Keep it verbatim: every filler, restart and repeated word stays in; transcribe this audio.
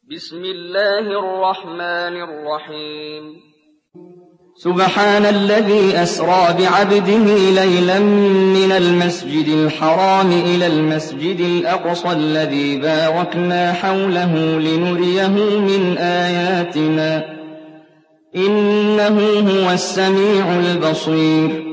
بسم الله الرحمن الرحيم سبحان الذي أسرى بعبده ليلا من المسجد الحرام إلى المسجد الأقصى الذي باركنا حوله لنريه من آياتنا إنه هو السميع البصير